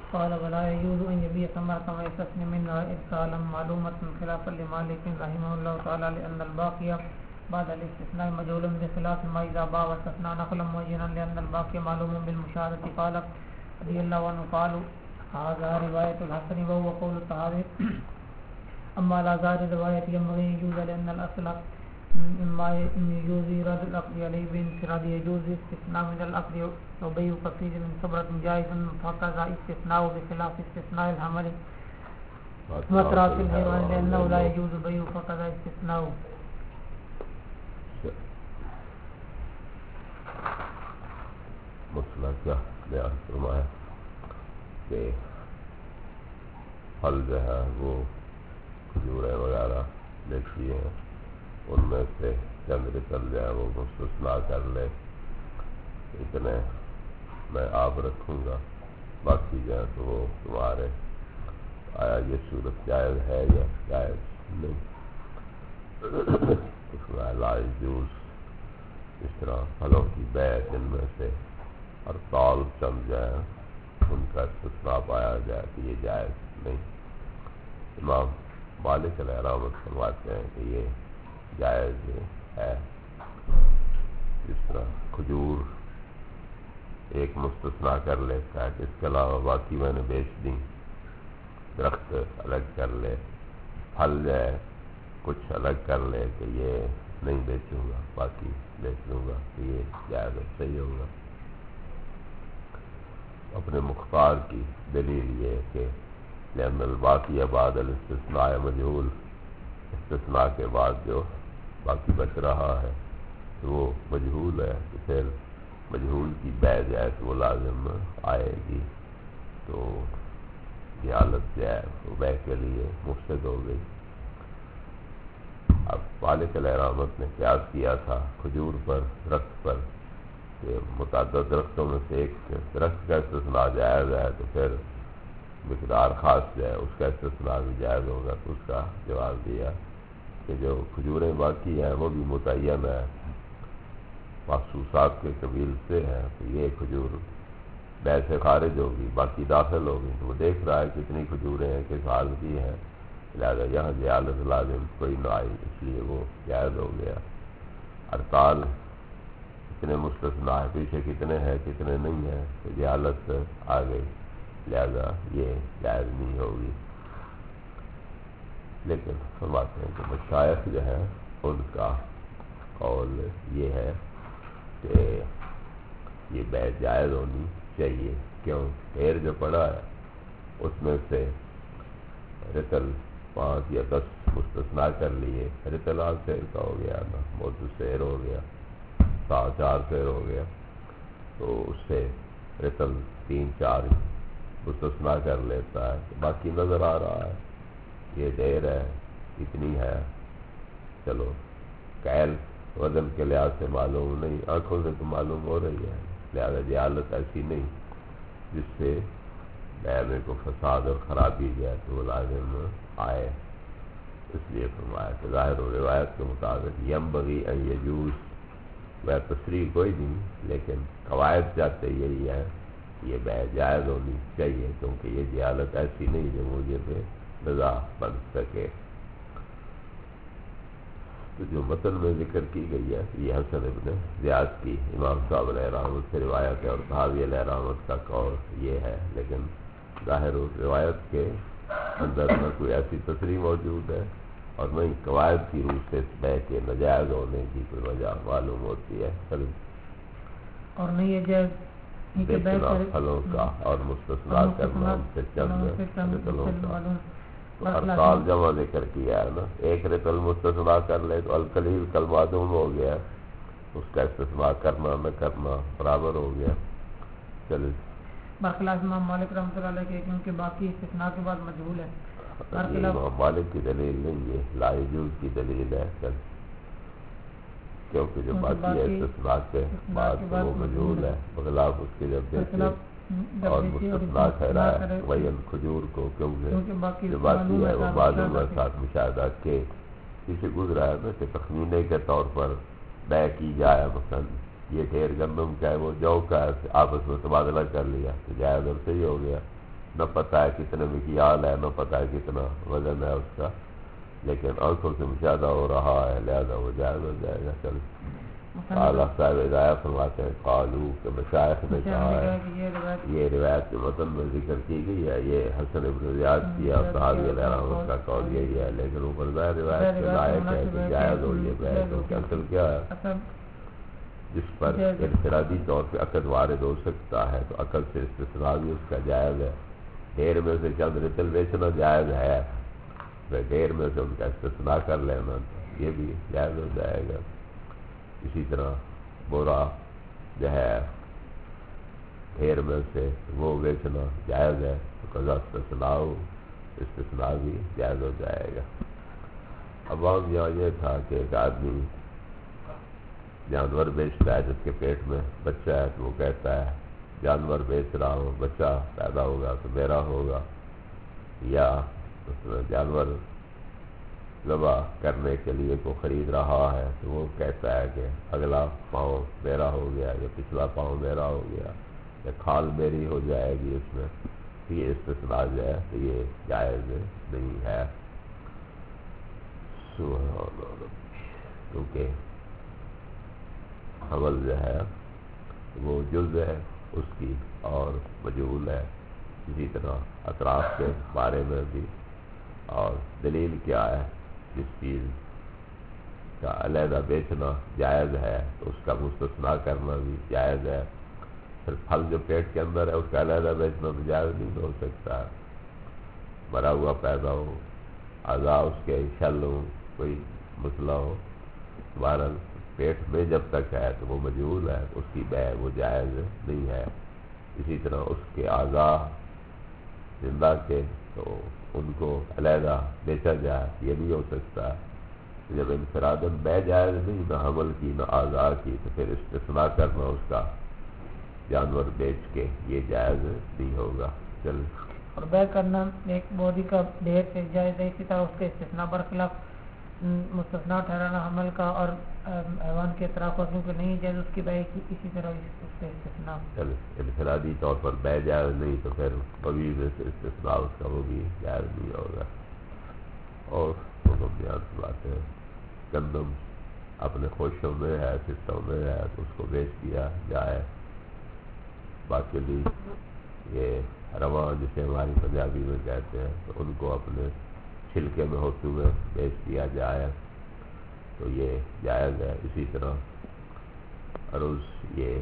قال ولا يجوز أن يبيع ثمرة ويستثني منها إرسالا معلومة خلافا لمالك رحمه الله تعالى لأن الباقي بعد الاستثناء مجهول بخلاف ما إذا باع واستثنى نقلا معينا لأن الباقي معلوم بالمشاهدة. قال رضي الله عنه قالوا هذا رواية الحسن وهو قول الطحاوي. أما لا ظاهر رواية ينبغي يجوز لأن الأصل مما يجوز رد العقد عليه بانفراد يجوز استثناء من العقد وبيع كثير من ثمرة جائز فكذا استثناء بخلاف استثناء الحمل وتراث الحيوان لأنه لا يجوز بيع فكذا استثناء. مسئلہ کیا بیان فرمایا کہ پھل جو ہے وہ کھجوریں وغیرہ لیتی ہیں، ان میں سے چند رتل جو ہے وہ مستثنا کر لے، اتنے میں آپ رکھوں گا، باقی جو ہے تو وہ تمہارے. آیا یہ صورت جائز ہے یا جائز نہیں؟ اس میں لا یجوز، اس طرح پھلوں کی بیع جن میں سے اور تال چند جائے ان کا استثناء پایا جائے کہ یہ جائز نہیں. امام مالک علیہ رحمت فرماتے ہیں کہ یہ جائز ہے. جس طرح کھجور ایک مستثنا کر لیتا ہے کہ اس کے علاوہ باقی میں نے بیچ دی، درخت الگ کر لے، پھل جائے کچھ الگ کر لے کہ یہ نہیں بیچوں گا باقی بیچ لوں گا کہ یہ جائز صحیح ہوگا. اپنے مختار کی دلیل یہ ہے کہ لأن الباقی بعد الاستثناء مجہول، استثناء کے بعد جو باقی بچ رہا ہے تو وہ مجہول ہے، تو پھر مجہول کی بیع جائے تو وہ لازم آئے گی، تو یہ حالت جو ہے وہ بیع کے لیے مفسد ہو گئی. اب مالک علیہ رحمت نے قیاس کیا تھا کھجور پر، درخت پر، کہ متعدد درختوں میں سے ایک درخت کا استثناء جائز ہے تو پھر مقدار خاص جو ہے اس کا استثناء بھی جائز ہوگا. تو اس کا جواب دیا کہ جو کھجوریں باقی ہیں وہ بھی متعین ہے، مخصوصات کے قبیل سے ہیں، تو یہ کھجور بیع سے خارج ہوگی، باقی داخل ہوگی. تو وہ دیکھ رہا ہے کتنی کھجوریں ہیں، کس حال کی ہیں، لہٰذا یہاں جہالت لازم کوئی نہ آئی، اس لیے وہ جائز ہو گیا. ارتال کتنے مستثنا ہے، پیچھے کتنے ہیں کتنے نہیں ہیں، تو جہالت آ گئی، لہذا یہ جائز نہیں ہوگی. لیکن فرماتے ہیں کہ مشائخ جو ہیں ان کا قول یہ ہے کہ یہ بیع جائز ہونی چاہیے. کیوں؟ ڈھیر جو پڑا ہے اس میں سے رتل 5 یا 10 مستثنا کر لیے، رتل 8 سیر کا ہو گیا نا، موضوع سیر ہو گیا، 4 سیر ہو گیا، تو اس سے رتل 3-4 مستثنا کر لیتا ہے. باقی نظر آ رہا ہے یہ ڈھیر ہے، اتنی ہے، چلو کیل وزن کے لحاظ سے معلوم نہیں، آنکھوں سے تو معلوم ہو رہی ہے، لہذا جہالت ایسی نہیں جس سے بیع میں کو فساد اور خرابی جائے تو وہ لازم آئے. اس لیے فرمایا کہ ظاہر و روایت کے مطابق ینبغی ان یجوز، وہ تصریح کوئی نہیں لیکن قواعد چاہتے یہی ہے کہ یہ بیع جائز ہونی چاہیے، کیونکہ یہ جہالت ایسی نہیں جو مجھے پہ رضا بن سکے. تو جو متن میں ذکر کی گئی ہے یہ حسن ابن زیاد کی امام صاحب علیہ رحمت سے روایت ہے، اور طحاوی علیہ رحمت کا قول یہ ہے. لیکن ظاہر و روایت کے اندر نہ کوئی ایسی تصریح موجود ہے اور نہ ہی قواعد کی روح سے اس بیع کے ناجائز ہونے کی کوئی وجہ معلوم ہوتی ہے. اور نہیں یہ جائز دیکھنا پھلوں کا اور مستثنا کرنا ان سے چند رتلوں کا. تو ہر سال جمع ذکر کیا ہے نا، ایک رتل مستثنا کر لے تو القلیل کالمعدوم ہو گیا، اس کا استثناء کرنا نہ کرنا برابر ہو گیا. چلے برخلاف امام مالک رحمۃ اللہ علیہ کے، کیونکہ باقی استثناء کے بعد مجہول ہے. امام مالک کی دلیل نہیں، یہ لا یجوز کی دلیل ہے، کیونکہ جو باقی ہے استثناء کے بعد وہ مجہول ہے، بخلاف اس کے جب دیکھتے اور مستثنا ٹھہرا ہے وین کھجور کو، کیونکہ جو باقی ہے وہ معلوم ہے ساتھ مشاہدہ کے پیچھے گزرا ہے نا کہ تخمینے کے طور پر بیع کی جائے. مثلا یہ ڈھیر گندم کا ہے وہ جو کا ہے، آپس میں تبادلہ کر لیا تو جائز اور صحیح ہو گیا. نہ پتہ ہے کتنے مکیال ہے، نہ پتہ ہے کتنا وزن ہے اس کا، لیکن آنکھوں سے مشاہدہ ہو رہا ہے، لہذا وہ جائز ہو جائے گا۔ چل اللہ صاحب ہدایت فرماتے ہیں قالو کہ مشائخ نے کہا ہے، یہ روایت کے متن میں ذکر کی گئی ہے، یہ حسن بن زیاد کی اور صحابی علیہ رحمۃ کا قول یہی ہے، لیکن اوپر ظاہر روایت کے لائق ہے کہ جائز ہو یہ بیع، کیونکہ اصل کیا ہے جس پر انفرادی طور پہ عقد وارد ہو سکتا ہے تو عقد سے استثناء بھی اس کا جائز ہے۔ ڈھیر میں سے چند رتل بیچنا جائز ہے، ڈھیر میں سے ان کا استثناء کر لینا یہ بھی جائز ہو جائے گا۔ اسی طرح بورا جو ہے ڈھیر میں سے وہ بیچنا جائز ہے تو قضا استثناء بھی جائز ہو جائے گا۔ اب عام یہاں یہ تھا کہ ایک آدمی جانور بیچتا ہے جس کے پیٹ میں بچہ ہے تو وہ کہتا ہے جانور بیچ رہا ہوں، بچہ پیدا ہوگا تو میرا ہوگا، یا اس میں جانور ذبح کرنے کے لیے کو خرید رہا ہے تو وہ کہتا ہے کہ اگلا پاؤں میرا ہو گیا یا پچھلا پاؤں میرا ہو گیا یا کھال میری ہو جائے گی، اس میں یہ استثناء جو ہے تو یہ جائز نہیں ہے، کیونکہ حمل جو ہے وہ جز ہے اس کی اور مجہول ہے۔ اسی طرح اطراف کے بارے میں بھی، اور دلیل کیا ہے جس چیز کا علیحدہ بیچنا جائز ہے تو اس کا مستثنیٰ کرنا بھی جائز ہے۔ پھر پھل جو پیٹ کے اندر ہے اس کا علیحدہ بیچنا تو جائز نہیں ہو سکتا، مرا ہوا پیدا ہو، اعضاء اس کے شل ہو، کوئی مسئلہ ہو، بہرحال پیٹ میں جب تک ہے تو وہ مجہول ہے، اس کی بیع وہ جائز نہیں ہے۔ اسی طرح اس کے اعضاء زندہ کے تو ان کو علیحدہ بیچا جائے یہ نہیں ہو سکتا۔ جب انفراداً بیع جائز نہیں، نہ حمل کی نہ اعضاء کی، تو پھر استثناء کرنا اس کا جانور بیچ کے یہ جائز نہیں ہوگا۔ چل اور بیع کرنا ایک بودی کا ڈھیر سے جائز ہے، اسی طرح اس کے استثناء برخلاف مستثنیٰ ٹھہرانا حمل کا اور حیوان کے اطراف کیونکہ نہیں جائز اس کی بیع کی، اسی طرح اس کے استثناء چل انفرادی طور پر بیع جائز نہیں تو پھر کبھی سے استثناء اس کا وہ بھی جائز نہیں ہوگا۔ اور بیان سناتے ہیں گندم اپنے خوشوں میں ہے، سستوں میں ہے تو اس کو بیچ دیا جائے، باقی یہ رواں جسے ہماری پنجابی میں کہتے ہیں تو ان کو اپنے چھلکے میں ہوتے ہوئے بیچ دیا جائے تو یہ جائز ہے۔ اسی طرح عروض یہ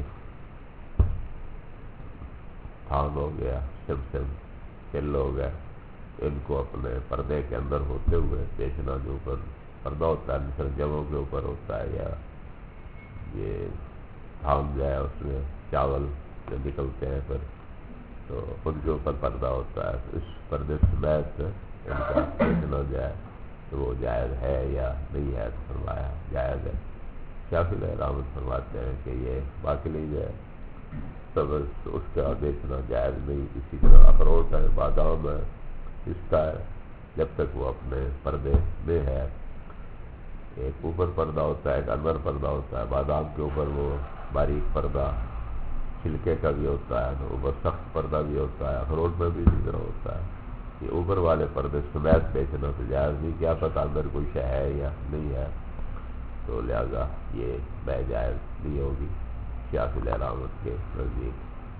تھان ہو گیا، سم پل ہو گیا، ان کو اپنے پردے کے اندر ہوتے ہوئے بیچنا، جو اوپر پردہ ہوتا ہے مثلا جموں کے اوپر ہوتا ہے، یا یہ تھان جو ہے اس میں چاول جو نکلتے ہیں پھر تو ان کے اوپر پردہ ہوتا ہے، تو اس پردے سمیت ان کا بیچنا جائے تو وہ جائز ہے یا نہیں ہے، تو فرمایا جائز ہے۔ شافعی علیہ رحمۃ فرماتے ہیں کہ یہ باقی جو ہے تب اس کا بیچنا جائز نہیں۔ اسی طرح اخروٹ ہے، بادام ہے، پستہ ہے، جب تک وہ اپنے پردے میں ہے، ایک اوپر پردہ ہوتا ہے ایک اندر پردہ ہوتا ہے، بادام کے اوپر وہ باریک پردہ چھلکے کا بھی ہوتا ہے، تو اوپر سخت پردہ بھی ہوتا ہے، اخروٹ میں بھی اسی طرح ہوتا ہے۔ یہ اوپر والے پردے سمیت بیچنا تو جائز نہیں، کیا پتہ اندر کوئی شے ہے یا نہیں ہے، تو لہذا یہ بیع جائز نہیں ہوگی شافعی علیہ رحمۃ کے نزدیک۔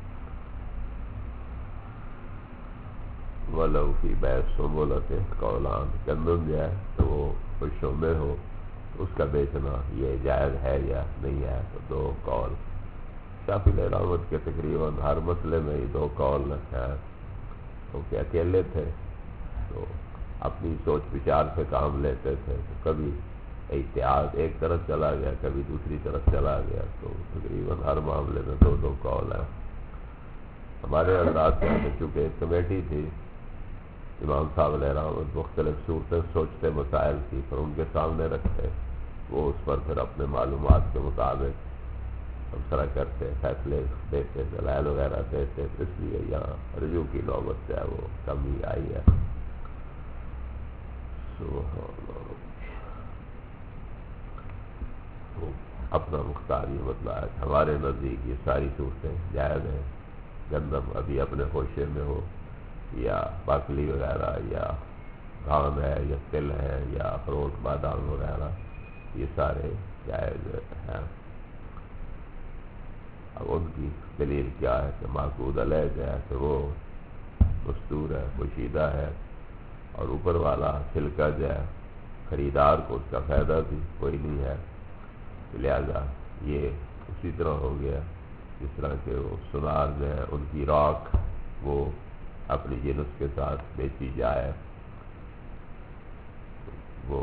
وَلَوْ فِي بَيْعِ السُّنبُلَةِ قَوْلَانِ، گندم جو ہے تو وہ خوشوں میں ہو تو اس کا بیچنا یہ جائز ہے یا نہیں ہے، تو دو قول شافعی علیہ رحمۃ کے تقریباً ہر مسئلے میں یہ دو قول ہے، کیونکہ اکیلے تھے تو اپنی سوچ بچار سے کام لیتے تھے، تو کبھی اتحاد ایک طرف چلا گیا کبھی دوسری طرف چلا گیا، تو تقریباً ہر معاملے میں دو دو قول ہیں۔ ہمارے حضرات میں چونکہ ایک کمیٹی تھی، امام صاحب علیہ رحمۃ مختلف صورتیں سوچتے مسائل کی پھر ان کے سامنے رکھتے، وہ اس پر پھر اپنے معلومات کے مطابق تبصرہ کرتے، فیصلے دیتے، دلائل وغیرہ دیتے، اس لیے یہاں رجوع کی نوبت جو ہے وہ کم ہی آئی ہے۔ تو اپنا مختار یہ بدلا ہے، ہمارے نزدیک یہ ساری صورتیں جائز ہیں۔ گندم ابھی اپنے خوشے میں ہو یا باقلی وغیرہ یا دھان ہے یا تل ہے یا اخروٹ بادام وغیرہ، یہ سارے جائز ہیں۔ اب ان کی دلیل کیا ہے کہ معقود علیہ جو ہے کہ وہ مستور ہے، پوشیدہ ہے، اور اوپر والا چھلکا جو ہے خریدار کو اس کا فائدہ بھی کوئی نہیں ہے، لہذا یہ اسی طرح ہو گیا جس طرح کہ وہ سونار جو ہے ان کی راکھ وہ اپنی جنس کے ساتھ بیچی جائے، وہ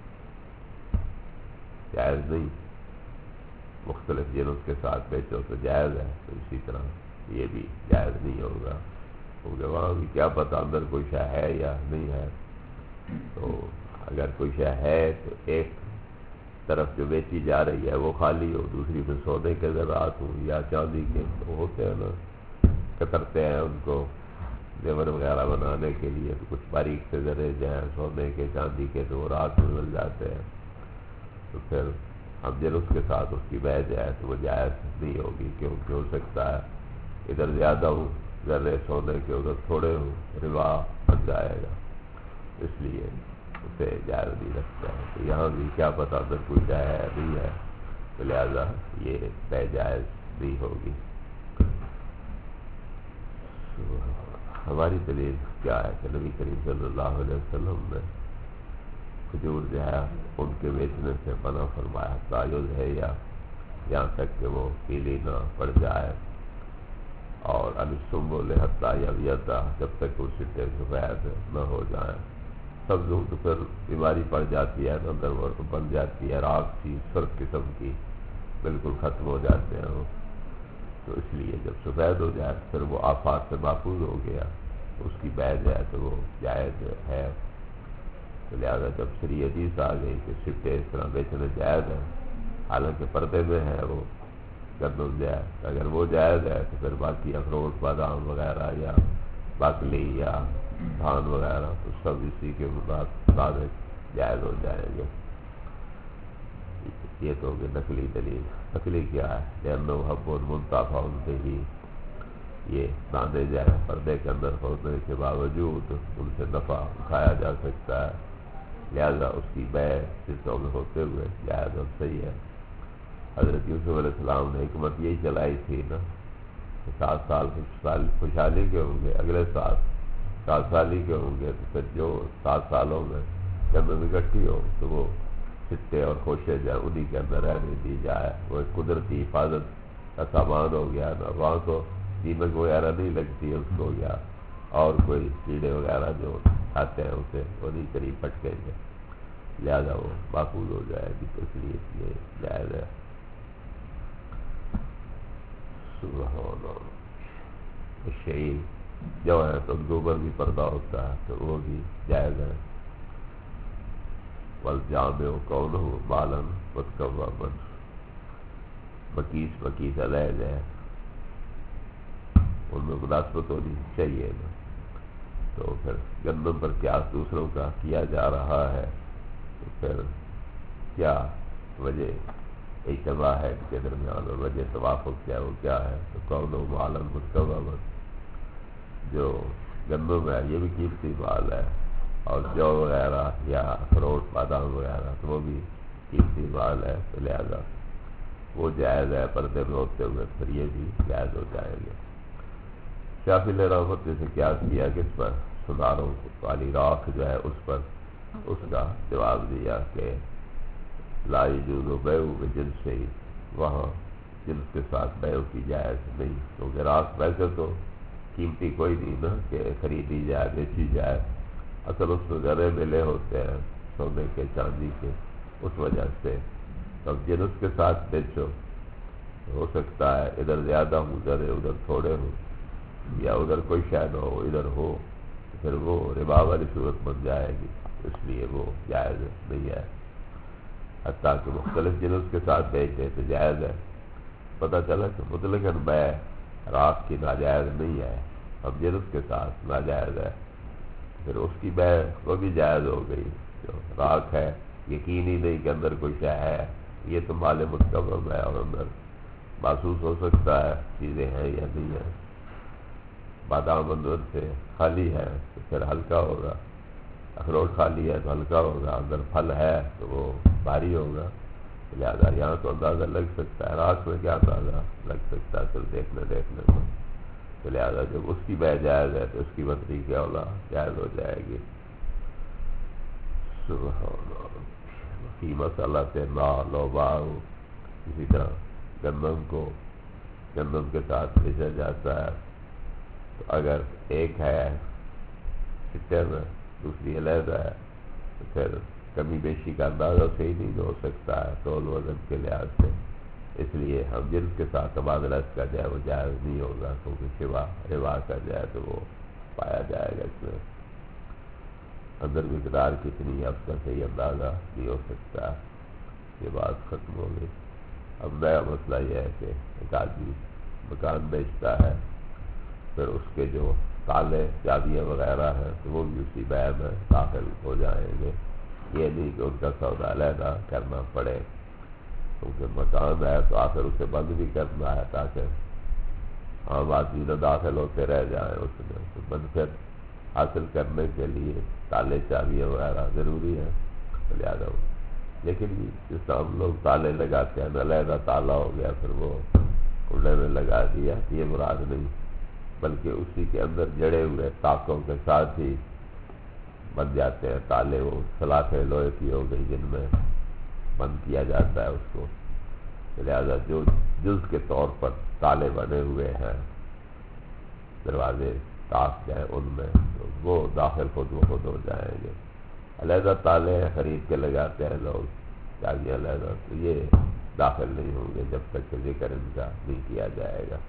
جائز نہیں، مختلف جنس کے ساتھ بیچو تو جائز ہے، تو اسی طرح یہ بھی جائز نہیں ہوگا، کیونکہ وہاں بھی کیا پتہ اندر کوئی شے ہے یا نہیں ہے۔ تو اگر کوئی شے ہے تو ایک طرف جو بیچی جا رہی ہے وہ خالی ہو، دوسری میں سونے کے ذرات ہوں یا چاندی کے، تو ہوتے ہیں نا، کترتے ہیں ان کو زیور وغیرہ بنانے کے لیے، تو کچھ باریک سے ذرے جو ہیں سونے کے چاندی کے تو وہ رات میں مل جاتے ہیں، تو پھر اب جن اس کے ساتھ اس کی بیع جائے تو وہ جائز نہیں ہوگی، کیونکہ ہو سکتا ہے ادھر زیادہ ہوں ذرے سونے کے، ادھر تھوڑے ہوں، ربا بن جائے گا، اس لیے اسے جائز نہیں رکھتا ہے۔ تو یہاں بھی کیا پتہ اندر کوئی جائے ہے نہیں ہے، تو لہذا یہ بیع جائز نہیں ہوگی۔ ہماری دلیل کیا ہے کہ نبی کریم صلی اللہ علیہ وسلم نے کھجور جو ہے ان کے بیچنے سے منع فرمایا، تایز ہے یا یہاں تک کہ وہ پیلی نہ پڑ جائے، اور السنبل حتی یبیض، جب تک وہ سٹے سفید نہ ہو جائیں، سبز ہوں تو پھر بیماری پڑ جاتی ہے، اندر وہ بن جاتی ہے راکھ سی سرخ قسم کی، بالکل ختم ہو جاتے ہیں وہ، تو اس لیے جب سفید ہو جائے پھر وہ آفات سے محفوظ ہو گیا، اس کی بیع ہے تو وہ جائز ہے۔ تو لہٰذا جب شریع حدیث آ گئی کہ سٹے اس طرح بیچنے جائز ہیں، حالانکہ پردے میں ہے وہ گندم جائز، اگر وہ جائز ہے تو پھر باقی اخروٹ بادام وغیرہ یا باقلی یا دھان وغیرہ تو سب اسی کے مطابق جائز ہو جائیں گے۔ یہ تو ہوگی نقلی دلیل۔ نقلی کیا ہے؟ لأنه حب منتفع به، یہ باندھے جائے پردے کے اندر ہونے کے باوجود ان سے نفع اٹھایا جا سکتا ہے، لہذا اس کی بیع حصوں میں ہوتے ہوئے جائز اور صحیح ہے۔ حضرت یوسف علیہ السلام نے حکمت یہی چلائی تھی نا کہ 7 سال خوشحالی کے ہوں گے، اگلے سال 7 سالی کے ہوں گے، تو پھر جو 7 سالوں میں جب اکٹھی ہو تو وہ چھٹے اور خوشے جائیں انہی کے اندر رہنے دی جائے، وہ ایک قدرتی حفاظت کا سامان ہو گیا نا، وہاں تو دیمک وغیرہ نہیں لگتی ہے اس کو، یا اور کوئی کیڑے وغیرہ جو آتے ہیں اسے وہ نہیں قریب پٹکیں گے، لہذا وہ محفوظ ہو جائے گی، تو اس لیے یہ جائز ہے۔ سبحان اللہ۔ شعیر جو ہے تو ان کے اوپر بھی پردہ ہوتا ہے تو وہ بھی جائز ہے۔ والجامع کونہ مالا متکوما، بکیس علیہ ہے، ان میں مناسبت ہونی چاہیے نا، تو پھر گندم پر قیاس دوسروں کا کیا جا رہا ہے، تو پھر کیا وجہ اجتماع ہے ان کے درمیان، اور وجہ توافق کیا وہ کیا ہے؟ تو کونہ مالا متکوما، جو گندم ہے یہ بھی قیمتی مال ہے، اور جو وغیرہ یا اخروٹ بادام وغیرہ تو وہ بھی قیمتی مال ہے، تو لہذا وہ جائز ہے پردے میں ہوتے ہوئے، پھر یہ بھی جائز ہو جائیں گے۔ شافعی نے رحمت سے قیاس کیا کس پر؟ سوناروں والی راکھ جو ہے اس پر، اس کا جواب دیا کہ لا یجوز بیع بجنس، وہاں جنس کے ساتھ بیع کی جائز نہیں، کیونکہ راکھ ویسے تو قیمتی کوئی نہیں نا کہ خریدی جائے بیچی جائے، اصل اس میں ذرے ملے ہوتے ہیں سونے کے چاندی کے، اس وجہ سے اب جنس کے ساتھ بیچو، ہو سکتا ہے ادھر زیادہ ہوں ذرے ادھر تھوڑے ہوں، یا ادھر کوئی شے نہ ہو ادھر ہو، تو پھر وہ ربا والی صورت بن جائے گی، اس لیے وہ جائز نہیں ہے۔ حتیٰ کہ مختلف جنس کے ساتھ بیچے تو جائز ہے، پتہ چلا کہ مطلقاً بیع راکھ کی ناجائز نہیں ہے، اب جنس کے ساتھ ناجائز ہے، پھر اس کی بیع وہ بھی جائز ہو گئی۔ جو راکھ ہے یقین ہی نہیں کہ اندر کوئی شے ہے، یہ تو مال متکوم ہے اور اندر محسوس ہو سکتا ہے چیزیں ہیں یا نہیں ہیں، بادام اندر سے خالی ہے تو پھر ہلکا ہوگا، اخروٹ خالی ہے تو ہلکا ہوگا، اندر پھل ہے تو وہ بھاری ہوگا، لہٰذا یہاں تو اندازہ لگ سکتا ہے، رات میں کیا اندازہ لگ سکتا ہے پھر دیکھنے میں، تو لہٰذا جب اس کی بے جائز ہے تو اس کی بدری کیا ہوگا، جائز ہو جائے گی۔ سبحان اللہ۔ فی مسئلہ سے لا لو باؤ، اسی طرح گندم کے ساتھ بھیجا جاتا ہے، تو اگر ایک ہے سٹے میں دوسری علیحدہ ہے تو پھر کمی بیشی کا اندازہ صحیح نہیں ہو سکتا ہے تول وزن کے لحاظ سے، اس لیے ہم جنس کے ساتھ تبادلہ کا جائے وہ جائز نہیں ہوگا، کیونکہ روا کا جائے تو وہ پایا جائے گا، اس میں اندر مقدار کتنی ہے اس کا صحیح اندازہ نہیں ہو سکتا۔ یہ بات ختم ہو گئی۔ اب نیا مسئلہ یہ ہے کہ ایک آدمی مکان بیچتا ہے، پھر اس کے جو تالے چابیاں وغیرہ ہیں تو وہ بھی اسی بیع میں داخل ہو جائیں گے، یہ نہیں کہ ان کا سودا علیحدہ کرنا پڑے، کیونکہ مکان ہے تو آخر اسے بند بھی کرنا ہے تاکہ عام آدمی نہ داخل ہوتے رہ جائیں اس میں، تو منفعت حاصل کرنے کے لیے تالے چابیاں وغیرہ ضروری ہیں، لہٰذا لیکن جس طرح ہم لوگ تالے لگاتے ہیں علیحدہ تالا ہو گیا پھر وہ کنڈے میں لگا دیا، یہ مراد نہیں، بلکہ اسی کے اندر جڑے ہوئے تاکوں کے ساتھ ہی بن جاتے ہیں تالے، وہ سلاخیں لوہے کی ہو گئی جن میں بند کیا جاتا ہے اس کو، لہذا جو جز کے طور پر تالے بنے ہوئے ہیں دروازے تاک جائیں ان میں تو وہ داخل خود بخود ہو جائیں گے۔ علیحدہ تالے خرید کے لگاتے ہیں لوگ چابیاں علیحدہ، تو یہ داخل نہیں ہوں گے جب تک کہ ذکر ان کا نہیں کیا جائے گا۔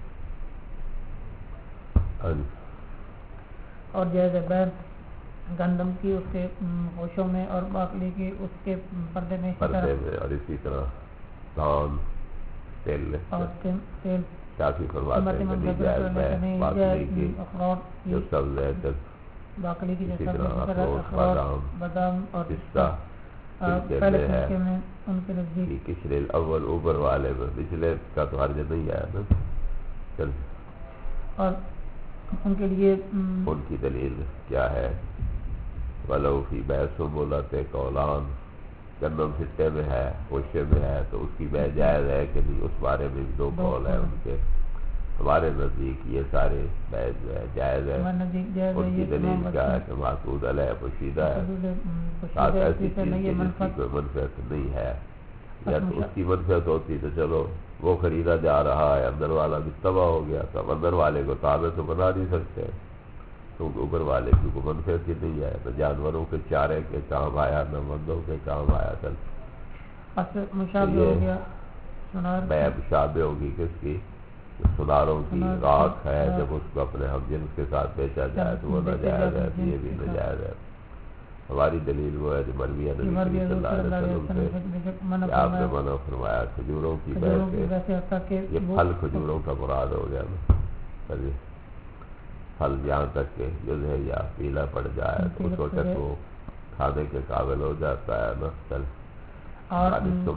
اور جیسے بیع گندم کی اس کے ہوشوں میں اور باقلی کی اس کے پردے میں اور اسی طرح دھان تیل کافی فرماتے ہیں کہ جائز ہے، باقلی کی جو سبز ہے باقلی کی اسی طرح اخروٹ بادام اور پستہ پہلے طریقے میں ان کے نزدیک کشرے الاول اوپر والے میں، پچھلے کا تو حرج نہیں آیا نا، چل اور ان کے لیے ان کی دلیل کیا ہے؟ ولو فی بیع سنبلۃ قولان، گندم سٹے میں ہے ہوشے میں ہے تو اس کی بیع جائز ہے کہ نہیں، اس بارے میں بھی دو قول ہے ان کے، ہمارے نزدیک یہ سارے بیع جو ہے جائز ہے، ان کی دلیل کیا ہے کہ معقود علیہ پوشیدہ ہے، ساتھ ایسی چیز کی جس کی کوئی منفعت نہیں ہے، یا تو اس کی منفعت ہوتی تو چلو وہ خریدا جا رہا ہے اندر والا بھی تباہ ہو گیا، تو اب اندر والے کو تابع تو بنا نہیں سکتے کیونکہ اوپر والے کی کوئی منفعت ہی نہیں ہے، نہ جانوروں کے چارے کے کام آیا نہ بندوں کے کام آیا، بیع مشابہ ہوگی کس کی؟ سناروں کی راکھ ہے، جب اس کو اپنے ہم جنس کے ساتھ بیچا جائے تو وہ ناجائز ہے، یہ بھی ناجائز ہے۔ ہماری دلیل وہ ہے جو مرویہ نبی صلی اللہ علیہ وسلم سے کہ آپ نے منع فرمایا کھجوروں کی بیع سے، یہ پھل کھجوروں کا مراد ہو گیا نا، پھل یہاں تک کہ جو ہے یا پیلا پڑ جائے تو اس وقت وہ کھانے کے قابل ہو جاتا ہے نا، چل اور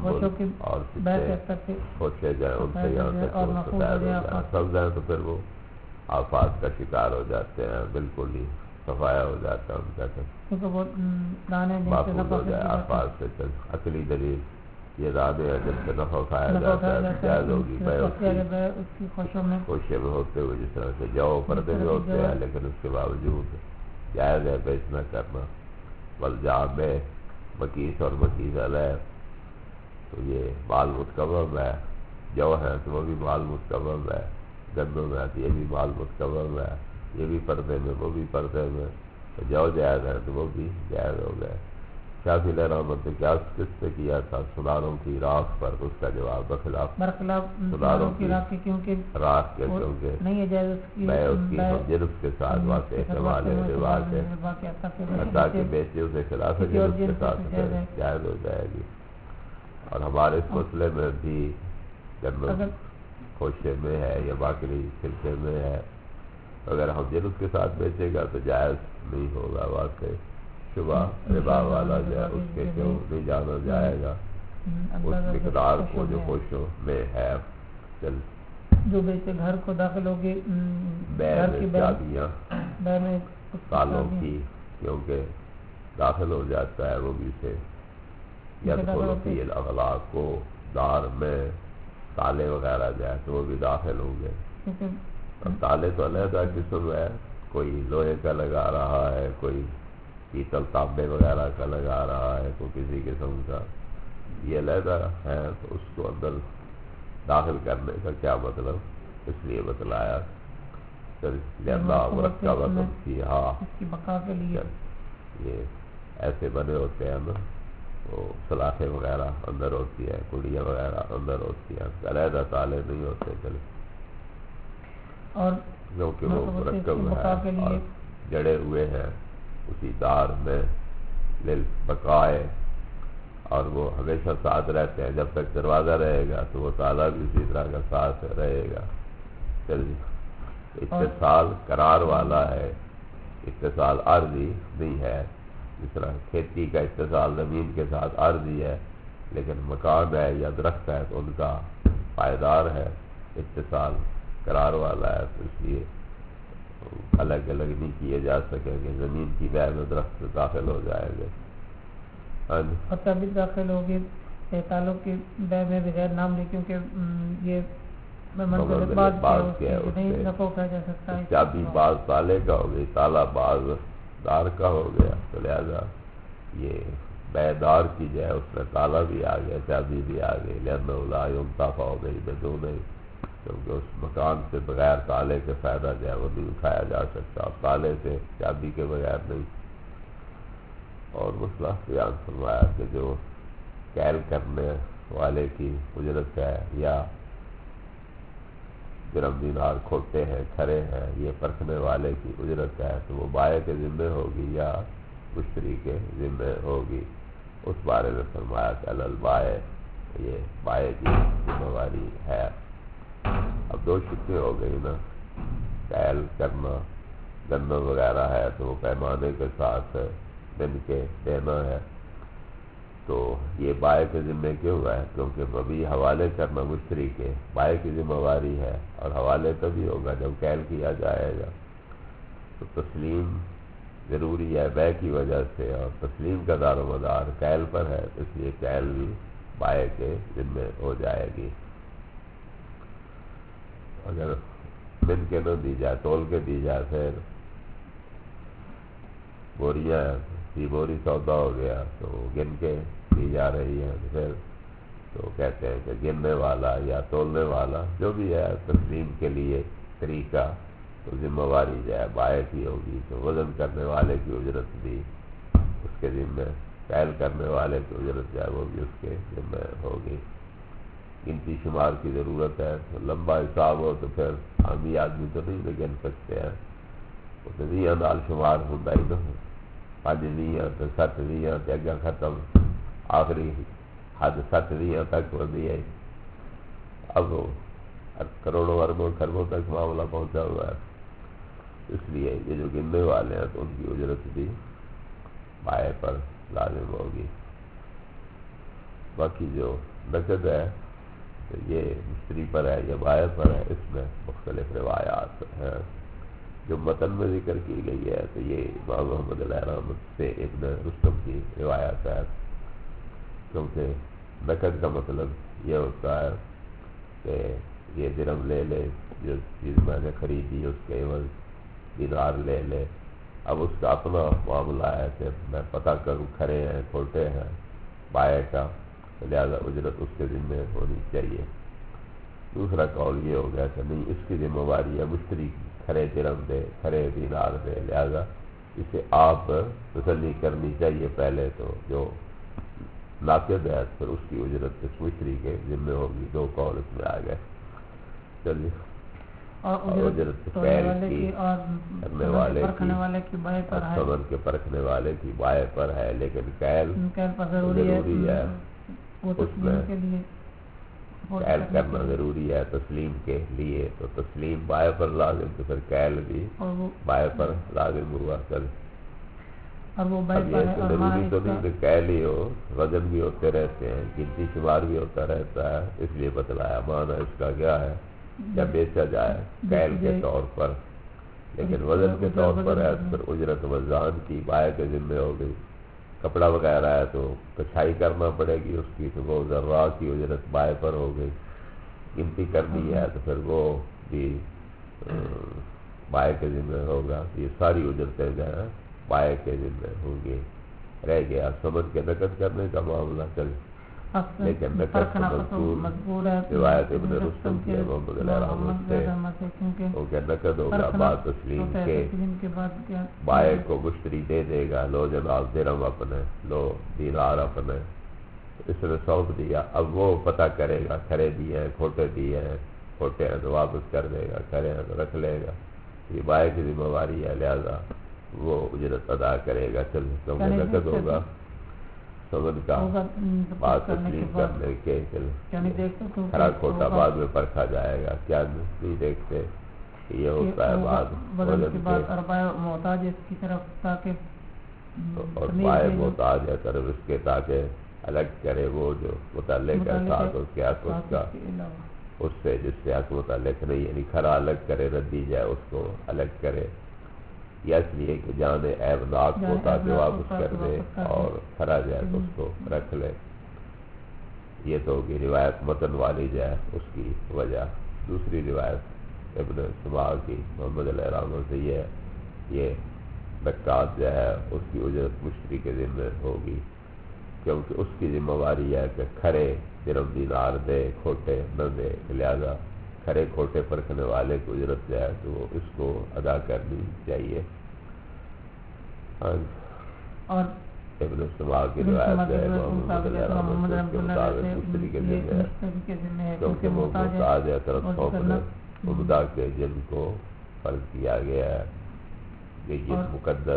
ہوشے جائیں ان سے یہاں تک سب جائیں تو پھر وہ آفات کا شکار ہو جاتے ہیں، بالکل ہی صفایا ہو جاتا ہے ان کا، محفوظ ہو جائے آفات سے۔ چل عقلی دلیل یہ دانے ہیں جن سے نفع کھایا جاتا ہے جائز ہوگی بیع ہوشے میں ہوتے ہوئے، جس طرح سے جو پردے میں ہوتے ہیں لیکن اس کے باوجود جائز ہے بیچنا کرنا، والجام میں مکیس اور مکیس علیہ، تو یہ مال متکمم ہے، جو ہے تو وہ بھی مال متکمم ہے، گندم ہے تو یہ بھی مال متکمم ہے، یہ بھی پردے میں وہ بھی پردے میں، تو جو جائز ہے تو وہ بھی جائز ہو گئے۔ شافعی علیہ رحمت نے قیاس کس سے کیا تھا؟ سناروں کی راکھ پر، اس کا جواب برخلاف سناروں کی راکھ کے، کیونکہ میں اس کی ہم جنس کے ساتھ واقع استعمال رواج ہے، تاکہ بیچے اسے خلاف جنس کے ساتھ جائز ہو جائے گی۔ اور ہمارے اس مسئلے میں بھی گندم ہوشے میں ہے یا باقی چھلکے میں ہے، اگر ہم جنس کے ساتھ بیچے گا تو جائز نہیں ہوگا، واقع شبہ ربا والا جو ہے اس کے کیوں نہیں جانا جائے گا، اس مقدار کو جو ہوشوں میں ہے۔ چل جو بیچے گھر کو داخل ہوگی بے گھر کی میں چابیاں بے میں تالوں کی، کیونکہ داخل ہو جاتا ہے وہ بھی سے یدخل فی الاغلاق کو دار میں تالے وغیرہ جائے تو وہ بھی داخل ہوں گے. اب تالے تو علیحدہ قسم ہے، کوئی لوہے کا لگا رہا ہے، کوئی پیتل تانبے وغیرہ کا لگا رہا ہے، کوئی کسی قسم کا، یہ علیحدہ ہے. تو اس کو اندر داخل کرنے کا کیا مطلب، اس لیے بتلایا مرکبۃ فیہا، اس کی بقا کے لیے یہ ایسے بنے ہوتے ہیں نا، وہ سلاخیں وغیرہ اندر ہوتی ہے، کڑیاں وغیرہ اندر ہوتی ہیں، علیحدہ تالے نہیں ہوتے چلے، اور کیونکہ وہ مرکب ہے اور جڑے ہوئے ہیں اسی دار میں للبقائے، اور وہ ہمیشہ ساتھ رہتے ہیں. جب تک دروازہ رہے گا تو وہ تالا بھی اسی طرح کا ساتھ رہے گا. چلیے، اتصال قرار والا ہے، اتصال عارضی نہیں ہے. جس طرح کھیتی کا اتصال زمین کے ساتھ عارضی ہے، لیکن مکان ہے یا درخت ہے تو ان کا پائیدار ہے، اتصال قرار والا ہے. تو اس لیے الگ الگ نہیں کیے جا سکیں گے. زمین کی بہ میں درخت داخل ہو جائے گے اور تبھی داخل ہوگی تعلق کی بہ میں بغیر نام لے، کیونکہ یہ باز کے ہے اس سے چابی باز تالے کا ہو گئی، تالا باز دار کا ہو گیا، تو لہذا یہ بے دار کی جائے اس میں تالا بھی آ گیا، چابی بھی آ گئی. لأنہ لا ينتفع ہو گئی بدون، کیونکہ اس مکان سے بغیر تالے کے فائدہ جو ہے وہ نہیں اٹھایا جا سکتا، اور تالے سے چابی کے بغیر نہیں. اور مسئلہ بیان فرمایا کہ جو کیل کرنے والے کی اجرت ہے یا درہم دینار کھوٹے ہیں کھڑے ہیں، یہ پرکھنے والے کی اجرت ہے، تو وہ بائع کے ذمہ ہوگی یا مشتری کے ذمہ ہوگی. اس بارے میں فرمایا کہ البائع، یہ بائع کی ذمہ داری ہے. اب دو شکیں ہو گئی نا، کیل کرنا گندم وغیرہ ہے تو وہ پیمانے کے ساتھ بن کے دینا ہے، تو یہ بائع کے ذمہ کیوں ہے؟ کیونکہ ابھی حوالے کرنا مشتری کے بائع کی ذمہ داری ہے، اور حوالے تبھی ہوگا جب کیل کیا جائے گا. تو تسلیم ضروری ہے بیع کی وجہ سے، اور تسلیم کا دار و مدار کیل پر ہے، اس لیے کیل بھی بائع کے ذمہ ہو جائے گی. اگر بن کے نہ دی جائے، تول کے دی جائے، پھر بوریاں بوری سودا ہو گیا تو گن کے دی جا رہی ہے، پھر تو کہتے ہیں کہ گننے والا یا تولنے والا جو بھی ہے تسلیم کے لیے طریقہ، تو ذمہ داری جو ہے بائع کی ہوگی. تو وزن کرنے والے کی اجرت بھی اس کے ذمہ، کیل کرنے والے کی اجرت جو ہے وہ بھی اس کے ذمہ ہوگی. گنتی شمار کی ضرورت ہے، تو لمبا حساب ہو تو پھر عامی آدمی تو نہیں گن سکتے ہیں، وہ تو نہیں نال شمار ہوتا ہی نہ، 5 نہیں تو 7 نہیں تو اگا ختم، آخری حد 7 نہیں تک وہ دی ہے. اب وہ کروڑوں اربوں خربوں تک معاملہ پہنچا ہوا ہے. اس لیے یہ جو گننے والے ہیں تو ان کی اجرت بھی بائع پر لازم ہوگی. باقی جو نقد ہے تو یہ مشتری پر ہے یا بائع پر ہے، اس میں مختلف روایات ہیں جو متن میں ذکر کی گئی ہے. تو یہ امام محمد علیہ رحمت سے ابن رستم کی روایت ہے، کیونکہ نقد کا مطلب یہ ہوتا ہے کہ یہ درہم لے لے، جو چیز میں نے خریدی اس کے عوض دینار لے لے. اب اس کا اپنا معاملہ ہے کہ میں پتہ کروں کھڑے ہیں کھوٹے ہیں بائع کا، لہذا اجرت اس کے ذمہ ہونی چاہیے. دوسرا قول یہ ہو گیا کہ نہیں، اس کی ذمہ داری ہے مشتری کی، کھڑے درہم دے، کھڑے دینار دے، لہذا اسے آپ تسلی کرنی چاہیے پہلے. تو جو ناقد ہے پھر اس کی اجرت اس مشتری کے ذمہ ہوگی. دو قول اس میں آ گئے. چلیے، اور اجرت کیل کی کرنے والے کی، سمن کے پرکھنے والے کی بائع پر ہے، لیکن کیل ضروری ہے. اس میں کیل کرنا ضروری ہے تسلیم کے لیے، تو تسلیم بائع پر لازم، تو پھر کیل بھی بائع پر لازم ہوا. چل اب یہ ضروری تو نہیں کہ کیل ہی ہو، وزن بھی ہوتے رہتے ہیں، گنتی شمار بھی ہوتا رہتا ہے. اس لیے بتلایا معنی اس کا کیا ہے یا بیچا جائے کیل کے طور پر، لیکن وزن کے طور پر ہے تو پھر اجرت وزان کی بائع کے ذمے ہو گئی۔ کپڑا وغیرہ ہے تو کچھائی کرنا پڑے گی اس کی، تو وہ ذرا کی اجرت بائع پر ہو گئی۔ گنتی کرنی ہے تو پھر وہ بھی بائع کے ذمے ہوگا۔ یہ ساری اجرتیں جو ہیں بائع کے ذمے ہوں گی۔ رہ گیا سمجھ کے نقد کرنے کا معاملہ، چل لیکن نقد کا مذکور روایت ابن رستم کی محمد علیہ رحمت سے وہ کہ نقد ہوگا بعد تسلیم کے بائع کو مشتری دے دے گا، لو جناب درہم اپنے، لو دینار اپنے، اس نے سونپ دیا۔ اب وہ پتہ کرے گا کھرے دیے ہیں کھوٹے دیے ہیں، کھوٹے ہیں تو واپس کر دے گا، کھرے ہیں تو رکھ لے گا۔ یہ بائع کی ذمہ داری ہے، لہذا وہ اجرت ادا کرے گا۔ چل کیونکہ نقد ہوگا سمن کا بات تسلیم کرنے کے، کھرا کھوٹا بعد میں پرکھا جائے گا۔ کیا نہیں دیکھتے یہ ہوتا ہے بعد محتاج اس کی طرف تاکہ اور بائع محتاج ہے طرف اس کے تاکہ الگ کرے وہ جو متعلق ہے ساتھ اس کے حق اس کا اس سے جس سے حق متعلق نہیں، یعنی کھرا الگ کرے، ردی جائے اس کو الگ کرے، یا اس لیے کہ جانے عیبناک ہوتا کہ واپس کر دے اور کھرا جائے تو اس کو رکھ لے۔ یہ تو ہوگی روایت متن والی جو ہے اس کی وجہ۔ دوسری روایت ابن سماع کی محمد علیہ رحمت سے یہ نقاد جو ہے اس کی اجرت مشتری کے ذمہ ہوگی، کیونکہ اس کی ذمہ داری ہے کہ کھرے درہم دینار دے، کھوٹے نہ دے، لہذا کھرے کھوٹے پرکھنے والے کو اجرت جو ہے تو وہ اس کو ادا کرنی چاہیے۔ اور ابن سماع کی روایت ہے محمد علیہ رحمت کے مطابق مشتری کے ذمہ ہے، کیونکہ وہ محتاج ہے طرف سونپنے عمدہ کے جن کو فرض کیا گیا ہے کہ یہ مقدر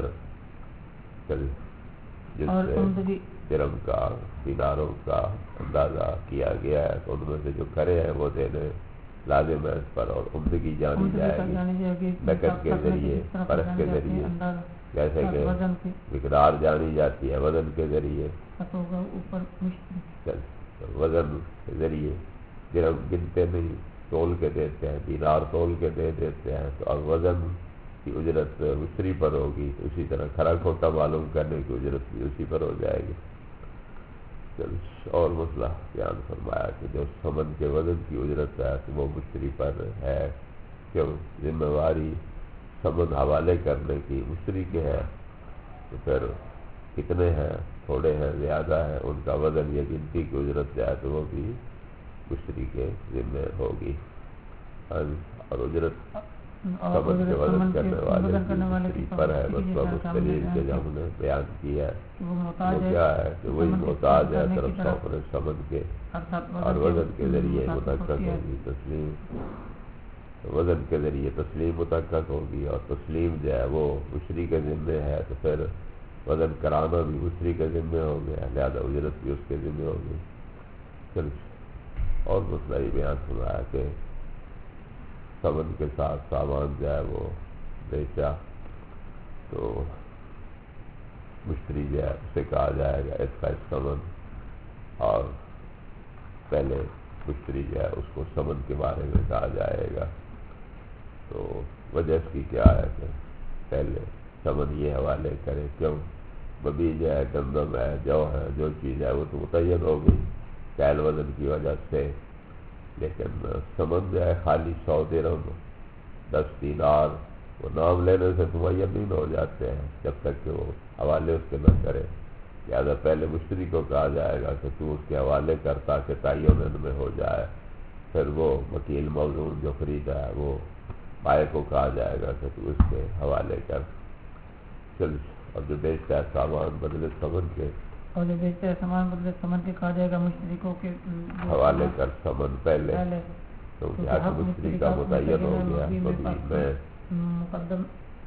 جس سے درہم کا دیناروں کا اندازہ کیا گیا ہے، تو ان میں سے جو کھرے ہیں وہ دینے لازم ہے اس پر، اور عمدگی جانی جائے گی نقد کے ذریعے، فرق کے ذریعے، جیسے کہ مقدار جانی جاتی ہے وزن کے ذریعے، وزن کے ذریعے درہم گنتے نہیں، تول کے دیتے ہیں، دینار تول کے دے دیتے ہیں، تو اب وزن کی اجرت مشتری پر ہوگی، تو اسی طرح کھرا کھوٹا معلوم کرنے کی اجرت بھی اسی پر ہو جائے گی۔ اور مسئلہ بیان فرمایا کہ جو سمن کے وزن کی اجرت ہے تو وہ مشتری پر ہے، کیوں ذمہ داری سمن حوالے کرنے کی مشتری کے ہے، تو پھر کتنے ہیں، تھوڑے ہیں، زیادہ ہیں، ان کا وزن یا گنتی کی اجرت جو ہے تو وہ بھی مشتری کے ذمہ ہوگی۔ اور اجرت سمن کے وزن کرنے والے مشتری پر ہے، بس اس دلیل کے جو ہم نے بیان کیا ہے وہ کیا ہے کہ وہی محتاج ہے طرف سونپنے سمن کے، اور وزن کے ذریعے متحقق ہوگی تسلیم، وزن کے ذریعے تسلیم متحقق ہوگی، اور تسلیم جو ہے وہ مشتری کے ذمے ہے، تو پھر وزن کرانا بھی مشتری کے ذمے ہو گیا، لہذا اجرت بھی اس کے ذمے ہوگی۔ چل اور مسئلہ یہ بیان سنا ہے کہ سمن کے ساتھ سامان جو ہے وہ بیچا تو مشتری جو ہے اسے کہا جائے گا اس کا سمن، اور پہلے مشتری جو ہے اس کو سمن کے بارے میں کہا جائے گا۔ تو وجہ اس کی کیا ہے کہ پہلے سمن یہ حوالے کرے، کیوں مبیج ہے، گندم ہے، جو ہے، جو چیز ہے وہ تو متعین ہو گئی کیل وزن کی وجہ سے، لیکن سمن جو ہے خالی 100 درہم 10 دینار وہ نام لینے سے تو معین نہیں ہو جاتے ہیں جب تک کہ وہ حوالے اس کے نہ کرے، لہٰذا پہلے مشتری کو کہا جائے گا کہ تو اس کے حوالے کر تاکہ تعین میں ہو جائے، پھر وہ وکیل موزون جو خریدا ہے وہ بائع کو کہا جائے گا کہ تو اس کے حوالے کر۔ چل اور جو بیچتا ہے سامان بدلے سمن کے، اور جو بیچتا ہے سامان بدلے سمن کے کہا جائے گا مشتری کو کہ حوالے کر سمن پہلے، کیونکہ حق مشتری کا متعین ہو گیا، مبیج میں مقدم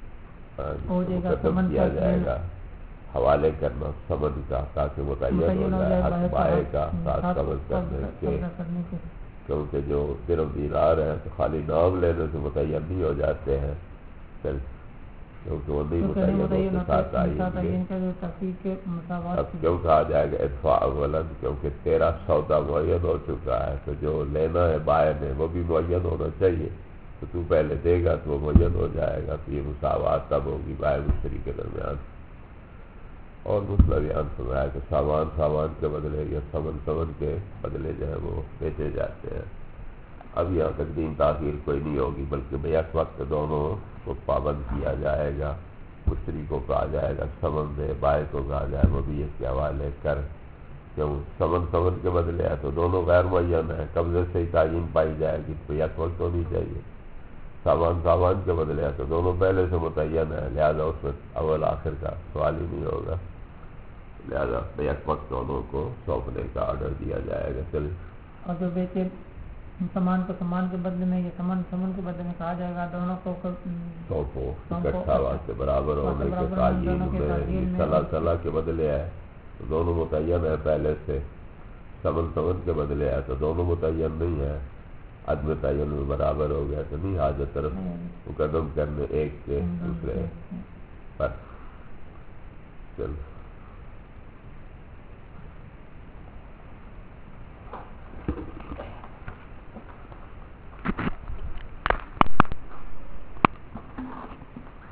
ہو جائے گا، مقدم کیا جائے گا حوالے کرنا سمن کا تاکہ متعین ہو جائے حق بائع کا ساتھ قبض کرنے کے، کیونکہ جو درہم دینار ہیں تو خالی نام لینے سے متعین نہیں ہو جاتے ہیں۔ کیونکہ وہ نہیں متعین کے ساتھ آئیں گے. اب کیوں کہا جائے گا ادفع اولا؟ کیونکہ تیرا سودا معین ہو چکا ہے، تو جو لینا ہے بائع نے وہ بھی معین ہونا چاہیے. تو پہلے دے گا تو وہ معین ہو جائے گا. تو یہ مساوات تب ہوگی بائع مشتری کے درمیان. اور مسئلہ بیان فرمایا کہ سامان کے بدلے یا ثمن کے بدلے جو ہے وہ بیچے جاتے ہیں. اب یہاں تقدیم تاخیر کوئی نہیں ہوگی، بلکہ بیک وقت دونوں کو پابند کیا جائے گا. مشتری کو کہا جائے گا ثمن دے، بائع کو کہا جائے گا وہ بھی اس کے حوالے کر. کیوں ثمن کے بدلے ہے تو دونوں غیر معین ہے، قبضے سے ہی تعین پائی جائے گی، تو بیک وقت ہونی چاہیے. سامان کے بدلے ہے تو دونوں پہلے سے متعین ہے، لہذا اس میں اول آخر کا سوال ہی نہیں ہوگا. لہذا بیک وقت دونوں کو سونپنے کا آرڈر دیا جائے گا. چل اور جو بیچے سامان کے بدلے میں، یہ سامان کے بدلے میں کہا جائے گا دونوں کو سونپو اکٹھا واسطے برابر ہونے کے تعین میں. صلاح کے بدلے ہے تو دونوں متعین ہے پہلے سے. ثمن کے بدلے ہے تو دونوں متعین نہیں ہے، عدم تعین میں برابر ہو گیا. تو نہیں حاجت طرف مقدم کرنے ایک کے دوسرے پر. چل